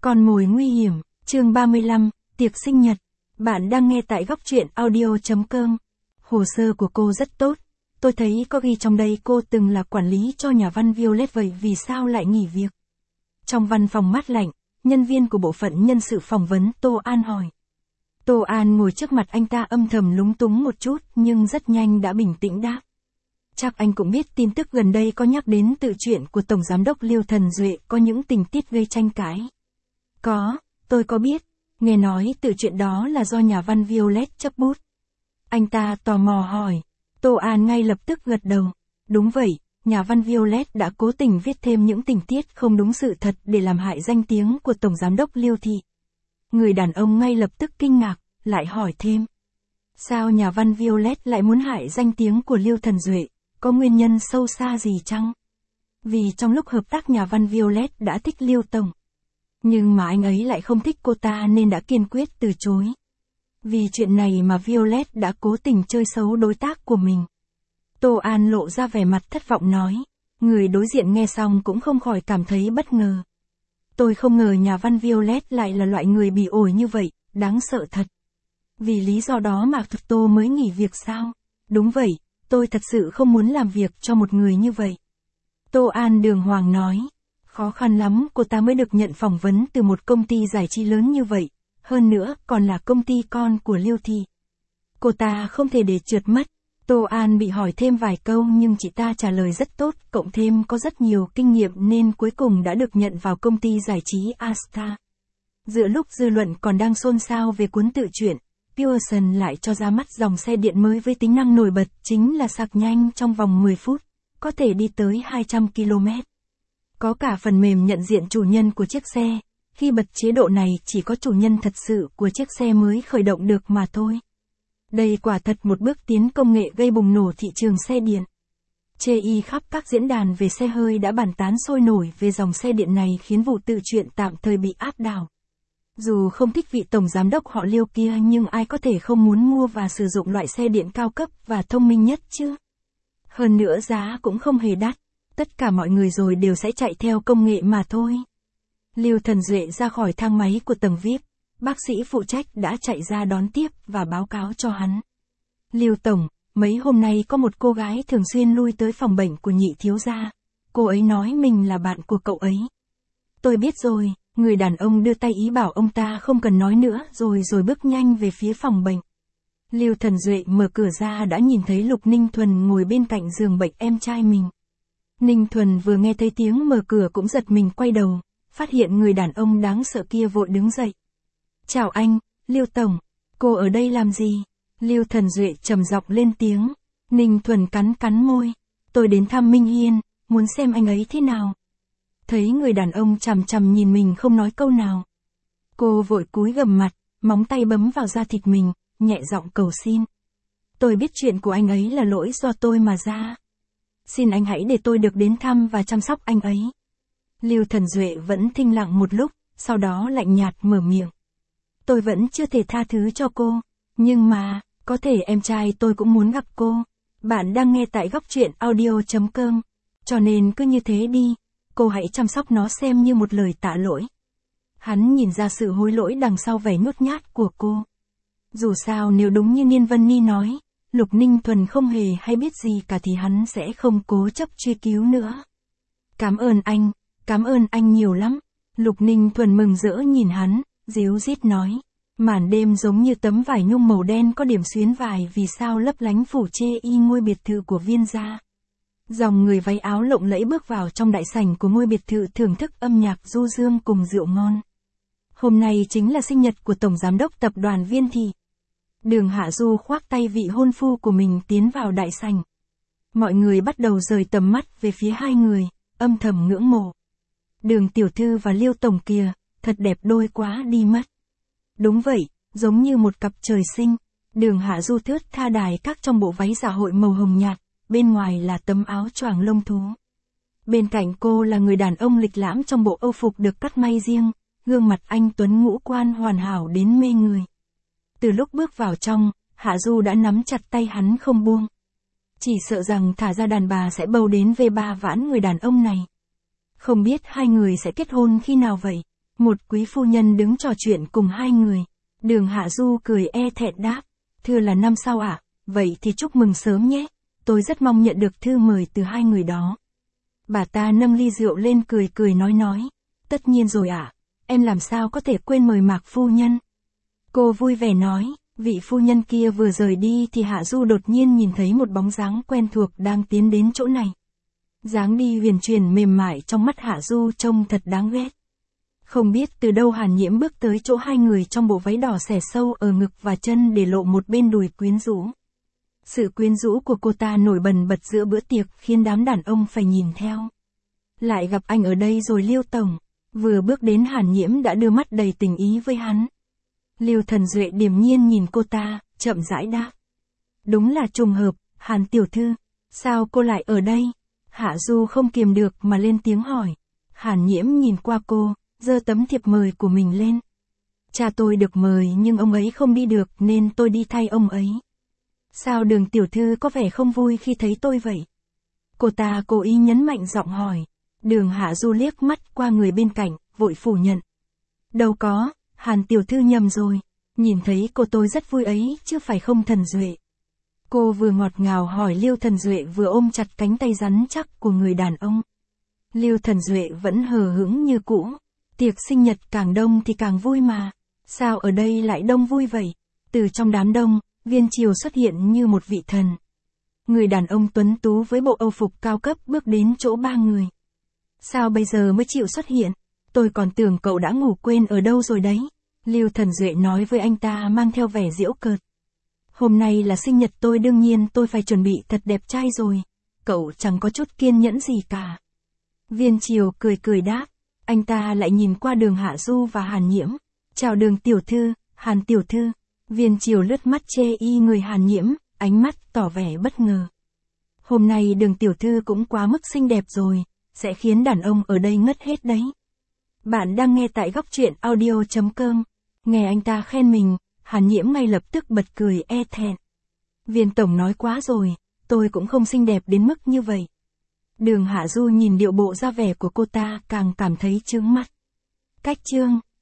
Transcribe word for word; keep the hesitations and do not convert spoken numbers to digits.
Con mồi nguy hiểm, chương ba mươi lăm, tiệc sinh nhật. Bạn đang nghe tại góc truyện audio chấm com. Hồ sơ của cô rất tốt. Tôi thấy có ghi trong đây cô từng là quản lý cho nhà văn Violet, vậy vì sao lại nghỉ việc? Trong văn phòng mát lạnh, nhân viên của bộ phận nhân sự phỏng vấn Tô An hỏi. Tô An ngồi trước mặt anh ta âm thầm lúng túng một chút nhưng rất nhanh đã bình tĩnh đáp. Chắc anh cũng biết tin tức gần đây có nhắc đến tự truyện của Tổng Giám đốc Liêu Thần Duệ có những tình tiết gây tranh cãi. Có, tôi có biết. Nghe nói tự truyện đó là do nhà văn Violet chấp bút. Anh ta tò mò hỏi. Tô An ngay lập tức gật đầu. Đúng vậy, nhà văn Violet đã cố tình viết thêm những tình tiết không đúng sự thật để làm hại danh tiếng của Tổng Giám đốc Liêu Thị. Người đàn ông ngay lập tức kinh ngạc, lại hỏi thêm. Sao nhà văn Violet lại muốn hại danh tiếng của Liêu Thần Duệ? Có nguyên nhân sâu xa gì chăng? Vì trong lúc hợp tác nhà văn Violet đã thích Liêu Tổng. Nhưng mà anh ấy lại không thích cô ta nên đã kiên quyết từ chối. Vì chuyện này mà Violet đã cố tình chơi xấu đối tác của mình. Tô An lộ ra vẻ mặt thất vọng nói. Người đối diện nghe xong cũng không khỏi cảm thấy bất ngờ. Tôi không ngờ nhà văn Violet lại là loại người bị ổi như vậy, đáng sợ thật. Vì lý do đó mà Tô mới nghỉ việc sao? Đúng vậy, tôi thật sự không muốn làm việc cho một người như vậy. Tô An đường hoàng nói. Khó khăn lắm cô ta mới được nhận phỏng vấn từ một công ty giải trí lớn như vậy, hơn nữa còn là công ty con của Liêu Thị. Cô ta không thể để trượt mất. Tô An bị hỏi thêm vài câu nhưng chị ta trả lời rất tốt, cộng thêm có rất nhiều kinh nghiệm nên cuối cùng đã được nhận vào công ty giải trí Asta. Giữa lúc dư luận còn đang xôn xao về cuốn tự truyện, Pearson lại cho ra mắt dòng xe điện mới với tính năng nổi bật chính là sạc nhanh trong vòng mười phút, có thể đi tới hai trăm ki lô mét. Có cả phần mềm nhận diện chủ nhân của chiếc xe, khi bật chế độ này chỉ có chủ nhân thật sự của chiếc xe mới khởi động được mà thôi. Đây quả thật một bước tiến công nghệ gây bùng nổ thị trường xe điện. Chê y khắp các diễn đàn về xe hơi đã bàn tán sôi nổi về dòng xe điện này khiến vụ tự truyện tạm thời bị áp đảo. Dù không thích vị tổng giám đốc họ Liêu kia nhưng ai có thể không muốn mua và sử dụng loại xe điện cao cấp và thông minh nhất chứ. Hơn nữa giá cũng không hề đắt. Tất cả mọi người rồi đều sẽ chạy theo công nghệ mà thôi. Liêu Thần Duệ ra khỏi thang máy của tầng vi ai pi, bác sĩ phụ trách đã chạy ra đón tiếp và báo cáo cho hắn. Liêu Tổng, mấy hôm nay có một cô gái thường xuyên lui tới phòng bệnh của nhị thiếu gia. Cô ấy nói mình là bạn của cậu ấy. Tôi biết rồi, người đàn ông đưa tay ý bảo ông ta không cần nói nữa rồi rồi bước nhanh về phía phòng bệnh. Liêu Thần Duệ mở cửa ra đã nhìn thấy Lục Ninh Thuần ngồi bên cạnh giường bệnh em trai mình. Ninh Thuần vừa nghe thấy tiếng mở cửa cũng giật mình quay đầu, phát hiện người đàn ông đáng sợ kia vội đứng dậy. Chào anh, Liêu Tổng, cô ở đây làm gì? Liêu Thần Duệ trầm giọng lên tiếng. Ninh Thuần cắn cắn môi. Tôi đến thăm Minh Hiên, muốn xem anh ấy thế nào. Thấy người đàn ông chằm chằm nhìn mình không nói câu nào. Cô vội cúi gằm mặt, móng tay bấm vào da thịt mình, nhẹ giọng cầu xin. Tôi biết chuyện của anh ấy là lỗi do tôi mà ra. Xin anh hãy để tôi được đến thăm và chăm sóc anh ấy. Liêu Thần Duệ vẫn thinh lặng một lúc, sau đó lạnh nhạt mở miệng. Tôi vẫn chưa thể tha thứ cho cô, nhưng mà, có thể em trai tôi cũng muốn gặp cô. Bạn đang nghe tại góc truyện audio chấm com, cho nên cứ như thế đi, cô hãy chăm sóc nó xem như một lời tạ lỗi. Hắn nhìn ra sự hối lỗi đằng sau vẻ nhút nhát của cô. Dù sao nếu đúng như Niên Vân Ni nói, Lục Ninh Thuần không hề hay biết gì cả thì hắn sẽ không cố chấp truy cứu nữa. Cảm ơn anh, cảm ơn anh nhiều lắm. Lục Ninh Thuần mừng rỡ nhìn hắn, díu dít nói. Màn đêm giống như tấm vải nhung màu đen có điểm xuyến vải vì sao lấp lánh phủ chê y ngôi biệt thự của Viên gia. Dòng người váy áo lộng lẫy bước vào trong đại sảnh của ngôi biệt thự thưởng thức âm nhạc du dương cùng rượu ngon. Hôm nay chính là sinh nhật của Tổng Giám đốc Tập đoàn Viên Thị. Đường Hạ Du khoác tay vị hôn phu của mình tiến vào đại sảnh. Mọi người bắt đầu rời tầm mắt về phía hai người, âm thầm ngưỡng mộ. Đường tiểu thư và Liêu Tổng kìa, thật đẹp đôi quá đi mất. Đúng vậy, giống như một cặp trời sinh. Đường Hạ Du thướt tha đài các trong bộ váy dạ hội màu hồng nhạt, bên ngoài là tấm áo choàng lông thú. Bên cạnh cô là người đàn ông lịch lãm trong bộ âu phục được cắt may riêng, gương mặt anh tuấn ngũ quan hoàn hảo đến mê người. Từ lúc bước vào trong, Hạ Du đã nắm chặt tay hắn không buông. Chỉ sợ rằng thả ra đàn bà sẽ bầu đến về ba vãn người đàn ông này. Không biết hai người sẽ kết hôn khi nào vậy? Một quý phu nhân đứng trò chuyện cùng hai người. Đường Hạ Du cười e thẹn đáp, thưa là năm sau ạ, à? Vậy thì chúc mừng sớm nhé, tôi rất mong nhận được thư mời từ hai người đó. Bà ta nâng ly rượu lên cười cười nói nói, tất nhiên rồi ạ, à? Em làm sao có thể quên mời Mạc phu nhân. Cô vui vẻ nói, vị phu nhân kia vừa rời đi thì Hạ Du đột nhiên nhìn thấy một bóng dáng quen thuộc đang tiến đến chỗ này. Dáng đi huyền chuyển mềm mại trong mắt Hạ Du trông thật đáng ghét. Không biết từ đâu Hàn Nhiễm bước tới chỗ hai người trong bộ váy đỏ xẻ sâu ở ngực và chân để lộ một bên đùi quyến rũ. Sự quyến rũ của cô ta nổi bật bật giữa bữa tiệc khiến đám đàn ông phải nhìn theo. Lại gặp anh ở đây rồi Liêu Tổng, vừa bước đến Hàn Nhiễm đã đưa mắt đầy tình ý với hắn. Liêu Thần Duệ điềm nhiên nhìn cô ta, chậm rãi đáp. Đúng là trùng hợp, Hàn tiểu thư, sao cô lại ở đây? Hạ Du không kiềm được mà lên tiếng hỏi. Hàn Nhiễm nhìn qua cô, giơ tấm thiệp mời của mình lên. Cha tôi được mời nhưng ông ấy không đi được nên tôi đi thay ông ấy. Sao Đường tiểu thư có vẻ không vui khi thấy tôi vậy? Cô ta cố ý nhấn mạnh giọng hỏi. Đường Hạ Du liếc mắt qua người bên cạnh, vội phủ nhận. Đâu có, Hàn tiểu thư nhầm rồi. Nhìn thấy cô tôi rất vui ấy chứ phải không Thần Duệ. Cô vừa ngọt ngào hỏi Liêu Thần Duệ vừa ôm chặt cánh tay rắn chắc của người đàn ông. Liêu Thần Duệ vẫn hờ hững như cũ. Tiệc sinh nhật càng đông thì càng vui mà. Sao ở đây lại đông vui vậy? Từ trong đám đông, Viên Triều xuất hiện như một vị thần. Người đàn ông tuấn tú với bộ âu phục cao cấp bước đến chỗ ba người. Sao bây giờ mới chịu xuất hiện? Tôi còn tưởng cậu đã ngủ quên ở đâu rồi đấy. Liêu Thần Duệ nói với anh ta mang theo vẻ giễu cợt. Hôm nay là sinh nhật tôi, đương nhiên tôi phải chuẩn bị thật đẹp trai rồi. Cậu chẳng có chút kiên nhẫn gì cả. Viên Triều cười cười đáp. Anh ta lại nhìn qua Đường Hạ Du và Hàn Nhiễm. Chào Đường tiểu thư, Hàn tiểu thư. Viên Triều lướt mắt chê y người Hàn Nhiễm, ánh mắt tỏ vẻ bất ngờ. Hôm nay Đường tiểu thư cũng quá mức xinh đẹp rồi, sẽ khiến đàn ông ở đây ngất hết đấy. Bạn đang nghe tại góc truyện audio chấm com. Nghe anh ta khen mình, Hàn Nhiễm ngay lập tức bật cười e thẹn. Viên tổng nói quá rồi, tôi cũng không xinh đẹp đến mức như vậy. Đường Hạ Du nhìn điệu bộ ra vẻ của cô ta càng cảm thấy chướng mắt. Cách chương